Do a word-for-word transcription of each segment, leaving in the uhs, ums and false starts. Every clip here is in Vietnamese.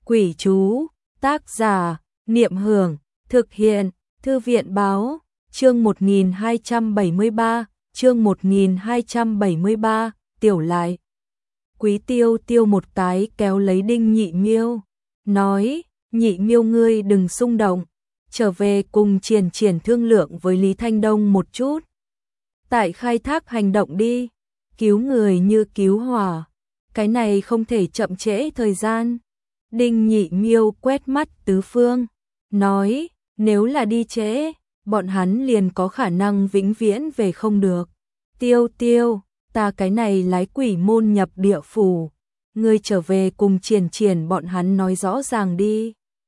Quỷ chú, tác giả, Niệm Hưởng, thực hiện, Thư viện báo, chương một nghìn hai trăm bảy mươi ba, chương một nghìn hai trăm bảy mươi ba, tiểu lại. Quý Tiêu Tiêu một cái kéo lấy Đinh Nhị Miêu, nói, Nhị Miêu ngươi đừng xung động, trở về cùng Triển Triển thương lượng với Lý Thanh Đông một chút. Tại khai thác hành động đi, cứu người như cứu hỏa, cái này không thể chậm trễ thời gian. Đinh Nhị Miêu quét mắt tứ phương, nói, nếu là đi trễ, bọn hắn liền có khả năng vĩnh viễn về không được. Tiêu Tiêu, ta cái này lái quỷ môn nhập địa phủ, ngươi trở về cùng Triển Triển bọn hắn nói rõ ràng đi.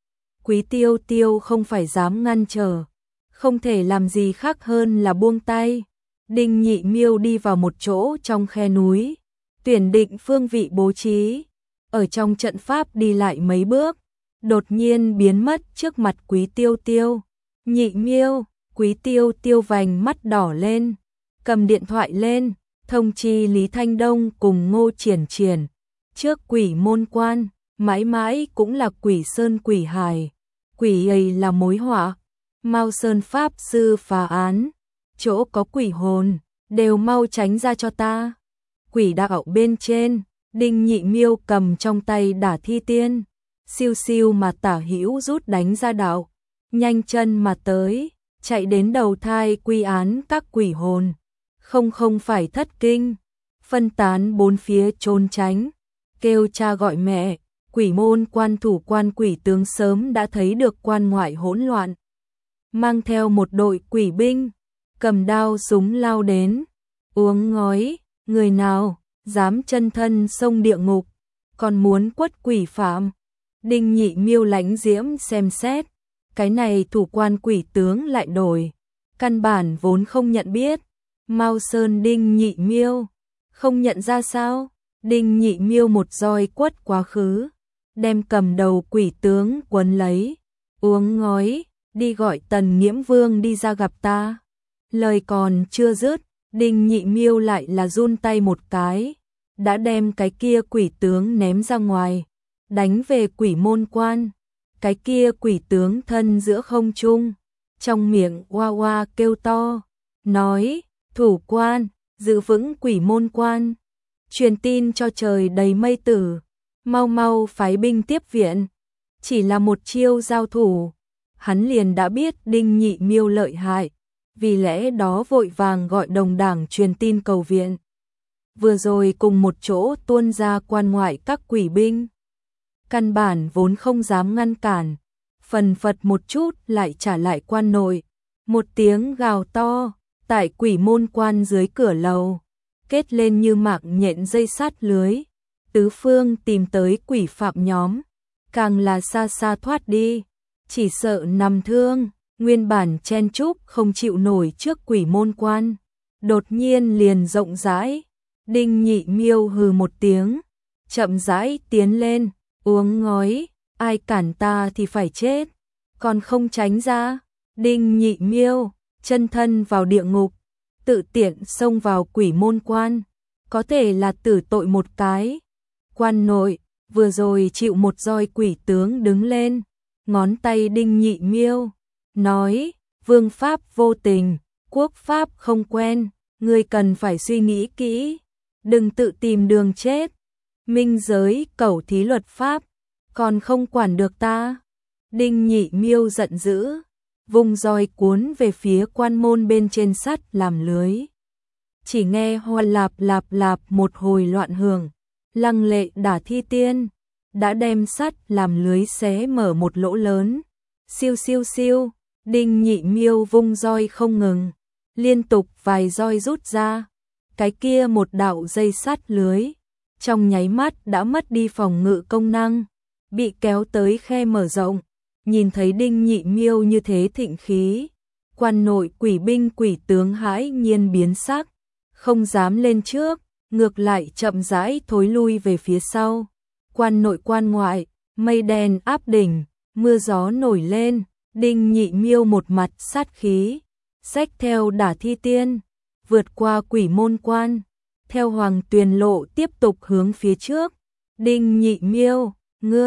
Quý Tiêu Tiêu không phải dám ngăn trở, không thể làm gì khác hơn là buông tay. Đinh Nhị Miêu đi vào một chỗ trong khe núi, tuyển định phương vị bố trí, ở trong trận pháp đi lại mấy bước, đột nhiên biến mất trước mặt Quý Tiêu Tiêu. Nhị Miêu, Quý Tiêu Tiêu vành mắt đỏ lên, cầm điện thoại lên, thông chi Lý Thanh Đông cùng Ngô Triển Triển. Trước quỷ môn quan, mãi mãi cũng là quỷ sơn quỷ hài, quỷ ấy là mối họa, mau sơn pháp sư phá án, chỗ có quỷ hồn, đều mau tránh ra cho ta. Quỷ đạo bên trên, Đinh Nhị Miêu cầm trong tay đả thi tiên, siêu siêu mà tả hữu rút đánh ra đạo, nhanh chân mà tới, chạy đến đầu thai quy án các quỷ hồn, không không phải thất kinh, phân tán bốn phía trốn tránh, kêu cha gọi mẹ. Quỷ môn quan thủ quan quỷ tướng sớm đã thấy được quan ngoại hỗn loạn, mang theo một đội quỷ binh, cầm đao súng lao đến, uống ngói, người nào dám chân thân xông địa ngục, còn muốn quất quỷ phạm. Đinh Nhị Miêu lánh diễm xem xét, cái này thủ quan quỷ tướng lại đổi, căn bản vốn không nhận biết. Mao Sơn Đinh Nhị Miêu, không nhận ra sao? Đinh Nhị Miêu một roi quất quá khứ, đem cầm đầu quỷ tướng quấn lấy, uống ngói, đi gọi Tần Nghiễm Vương đi ra gặp ta. Lời còn chưa dứt, Đinh Nhị Miêu lại là run tay một cái, đã đem cái kia quỷ tướng ném ra ngoài, đánh về quỷ môn quan. Cái kia quỷ tướng thân giữa không trung, trong miệng oa oa kêu to, nói, thủ quan, giữ vững quỷ môn quan, truyền tin cho trời đầy mây tử, mau mau phái binh tiếp viện. Chỉ là một chiêu giao thủ, hắn liền đã biết Đinh Nhị Miêu lợi hại, vì lẽ đó vội vàng gọi đồng đảng truyền tin cầu viện. Vừa rồi cùng một chỗ tuôn ra quan ngoại các quỷ binh, căn bản vốn không dám ngăn cản, phần phật một chút lại trả lại quan nội. Một tiếng gào to, tại quỷ môn quan dưới cửa lầu, kết lên như mạng nhện dây sát lưới, tứ phương tìm tới quỷ phạm nhóm, càng là xa xa thoát đi, chỉ sợ nằm thương, nguyên bản chen chúc không chịu nổi trước quỷ môn quan, đột nhiên liền rộng rãi. Đinh Nhị Miêu hừ một tiếng, chậm rãi tiến lên, uống ngói, ai cản ta thì phải chết, còn không tránh ra. Đinh Nhị Miêu, chân thân vào địa ngục, tự tiện xông vào quỷ môn quan, có thể là tử tội một cái. Quan nội, vừa rồi chịu một roi quỷ tướng đứng lên, ngón tay Đinh Nhị Miêu, nói, vương pháp vô tình, quốc pháp không quen, ngươi cần phải suy nghĩ kỹ, đừng tự tìm đường chết. Minh giới cẩu thí luật pháp, còn không quản được ta. Đinh Nhị Miêu giận dữ, vùng roi cuốn về phía quan môn bên trên sắt làm lưới. Chỉ nghe hoa lạp lạp lạp một hồi loạn hưởng, lăng lệ đả thi tiên, đã đem sắt làm lưới xé mở một lỗ lớn. Siêu siêu siêu, Đinh Nhị Miêu vung roi không ngừng, liên tục vài roi rút ra, cái kia một đạo dây sắt lưới, trong nháy mắt đã mất đi phòng ngự công năng, bị kéo tới khe mở rộng. Nhìn thấy Đinh Nhị Miêu như thế thịnh khí, quan nội quỷ binh quỷ tướng hãi nhiên biến sắc, không dám lên trước, ngược lại chậm rãi thối lui về phía sau. Quan nội quan ngoại, mây đen áp đỉnh, mưa gió nổi lên, Đinh Nhị Miêu một mặt sát khí, xách theo đả thi tiên, vượt qua quỷ môn quan, theo Hoàng Tuyền lộ tiếp tục hướng phía trước. Đinh Nhị Miêu, ngươi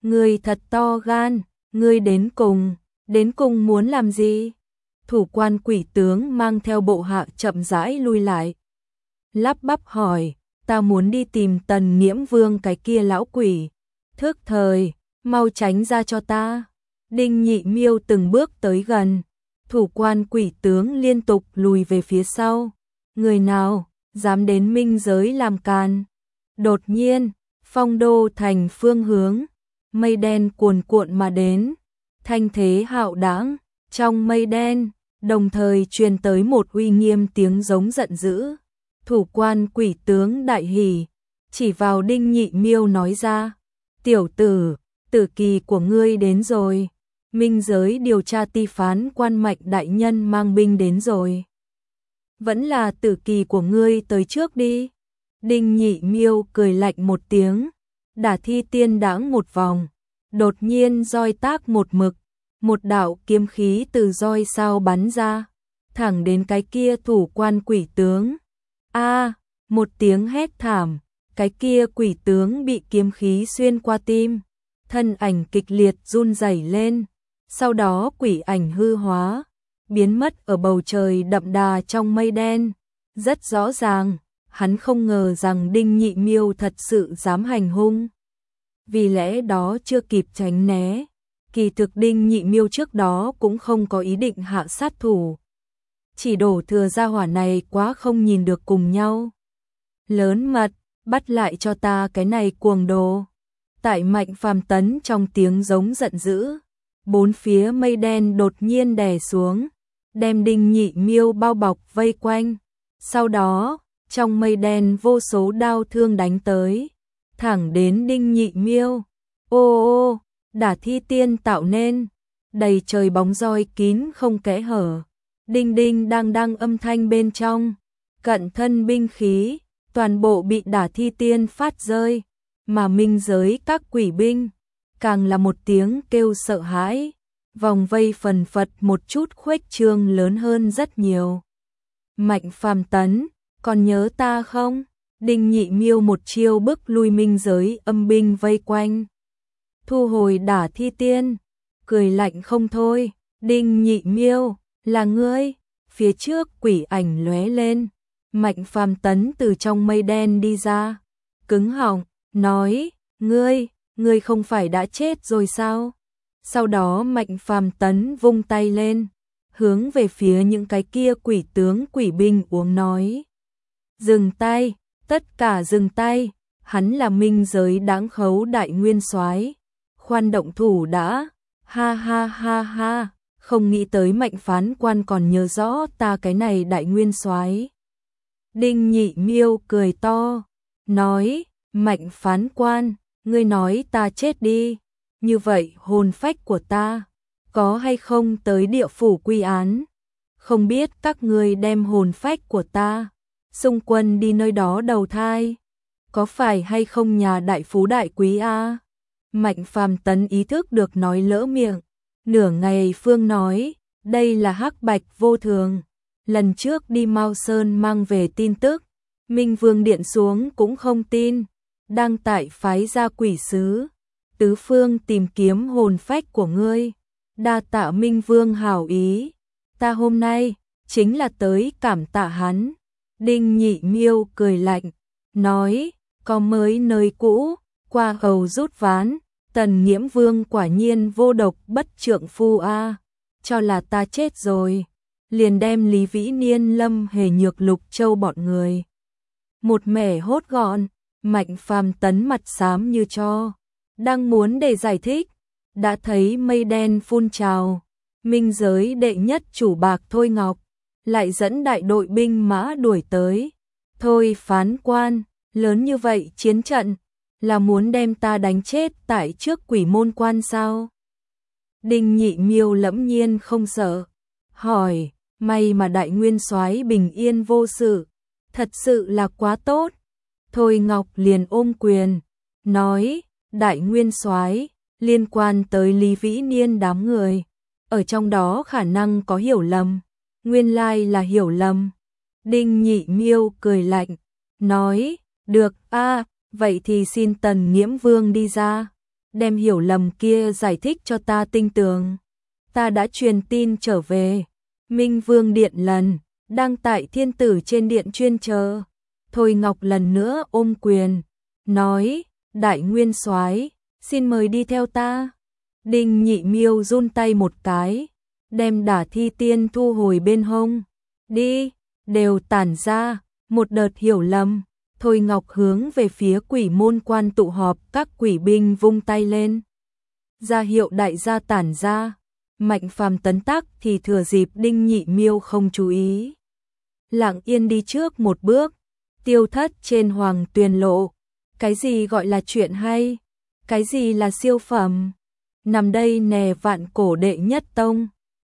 Ngươi thật to gan, ngươi đến cùng, đến cùng muốn làm gì? Thủ quan quỷ tướng mang theo bộ hạ chậm rãi lui lại. Lắp bắp hỏi, ta muốn đi tìm Tần Nghiễm Vương cái kia lão quỷ. Thức thời, mau tránh ra cho ta. Đinh Nhị Miêu từng bước tới gần. Thủ quan quỷ tướng liên tục lùi về phía sau. Người nào dám đến minh giới làm càn? Đột nhiên, Phong Đô thành phương hướng, mây đen cuồn cuộn mà đến, thanh thế hạo đãng, trong mây đen, đồng thời truyền tới một uy nghiêm tiếng giống giận dữ. Thủ quan quỷ tướng đại hỉ, chỉ vào Đinh Nhị Miêu nói ra, tiểu tử, tử kỳ của ngươi đến rồi, minh giới điều tra ti phán quan Mạnh đại nhân mang binh đến rồi. Vẫn là tử kỳ của ngươi tới trước đi. Đinh Nhị Miêu cười lạnh một tiếng, đả thi tiên đãng một vòng, đột nhiên roi tác một mực, một đạo kiếm khí từ roi sao bắn ra, thẳng đến cái kia thủ quan quỷ tướng. A, một tiếng hét thảm, cái kia quỷ tướng bị kiếm khí xuyên qua tim, thân ảnh kịch liệt run rẩy lên, sau đó quỷ ảnh hư hóa, biến mất ở bầu trời đậm đà trong mây đen. Rất rõ ràng, hắn không ngờ rằng Đinh Nhị Miêu thật sự dám hành hung. Vì lẽ đó chưa kịp tránh né, kỳ thực Đinh Nhị Miêu trước đó cũng không có ý định hạ sát thủ. Chỉ đổ thừa gia hỏa này quá không nhìn được cùng nhau. Lớn mật, bắt lại cho ta cái này cuồng đồ. Tại Mạnh Phàm Tấn trong tiếng giống giận dữ, bốn phía mây đen đột nhiên đè xuống, đem Đinh Nhị Miêu bao bọc vây quanh. Sau đó, trong mây đen vô số đao thương đánh tới, thẳng đến Đinh Nhị Miêu. Ô ô, đả thi tiên tạo nên, đầy trời bóng roi kín không kẽ hở. Đinh đinh đang đang âm thanh bên trong, cận thân binh khí, toàn bộ bị đả thi tiên phát rơi, mà minh giới các quỷ binh, càng là một tiếng kêu sợ hãi, vòng vây phần phật một chút khuếch trương lớn hơn rất nhiều. Mạnh Phàm Tấn, còn nhớ ta không? Đinh Nhị Miêu một chiêu bức lui minh giới âm binh vây quanh. Thu hồi đả thi tiên, cười lạnh không thôi, Đinh Nhị Miêu, là ngươi? Phía trước quỷ ảnh lóe lên, Mạnh Phàm Tấn từ trong mây đen đi ra, cứng họng, nói, ngươi, ngươi không phải đã chết rồi sao? Sau đó Mạnh Phàm Tấn vung tay lên, hướng về phía những cái kia quỷ tướng quỷ binh uống nói. Dừng tay, tất cả dừng tay, hắn là minh giới đáng khấu đại nguyên soái, khoan động thủ đã, ha ha ha ha, không nghĩ tới Mạnh phán quan còn nhớ rõ ta cái này đại nguyên soái. Đinh Nhị Miêu cười to, nói, Mạnh phán quan, ngươi nói ta chết đi, như vậy hồn phách của ta, có hay không tới địa phủ quy án? Không biết các ngươi đem hồn phách của ta, xung quân đi nơi đó đầu thai, có phải hay không nhà đại phú đại quý a? Mạnh Phàm Tấn ý thức được nói lỡ miệng, nửa ngày phương nói, đây là hắc bạch vô thường, lần trước đi Mao Sơn mang về tin tức, Minh Vương điện xuống cũng không tin, đang tại phái ra quỷ sứ, tứ phương tìm kiếm hồn phách của ngươi, đa tạ Minh Vương hảo ý, ta hôm nay chính là tới cảm tạ hắn. Đinh Nhị Miêu cười lạnh, nói, có mới nơi cũ, qua hầu rút ván, Tần Nghiễm Vương quả nhiên vô độc bất trượng phu a, cho là ta chết rồi, liền đem Lý Vĩ Niên Lâm Hề Nhược Lục Châu bọn người một mẻ hốt gọn. Mạnh Phàm Tấn mặt xám như tro, đang muốn để giải thích, đã thấy mây đen phun trào, minh giới đệ nhất chủ bạc Thôi Ngọc lại dẫn đại đội binh mã đuổi tới. Thôi phán quan, lớn như vậy chiến trận, là muốn đem ta đánh chết tại trước quỷ môn quan sao? Đinh Nhị Miêu lẫm nhiên không sợ, hỏi, may mà đại nguyên soái bình yên vô sự, thật sự là quá tốt. Thôi Ngọc liền ôm quyền, nói, đại nguyên soái, liên quan tới Lý Vĩ Niên đám người, ở trong đó khả năng có hiểu lầm, nguyên lai là hiểu lầm. Đinh Nhị Miêu cười lạnh, nói, được a, vậy thì xin Tần Nghiễm Vương đi ra. đem hiểu lầm kia giải thích cho ta tinh tường. Ta đã truyền tin trở về. Minh Vương điện lần, đang tại thiên tử trên điện chuyên chờ. Thôi Ngọc lần nữa ôm quyền, nói, đại nguyên soái, xin mời đi theo ta. Đinh Nhị Miêu run tay một cái, đem Đả Thi Tiên thu hồi bên hông. Đi, đều tản ra, một đợt hiểu lầm. Thôi Ngọc hướng về phía quỷ môn quan tụ họp, các quỷ binh vung tay lên. Ra hiệu đại gia tản ra. Mạnh Phàm tấn tắc thì thừa dịp Đinh Nhị Miêu không chú ý. Lặng yên đi trước một bước, tiêu thất trên hoàng tuyền lộ. Cái gì gọi là chuyện hay? Cái gì là siêu phẩm? Nằm đây nè vạn cổ đệ nhất tông.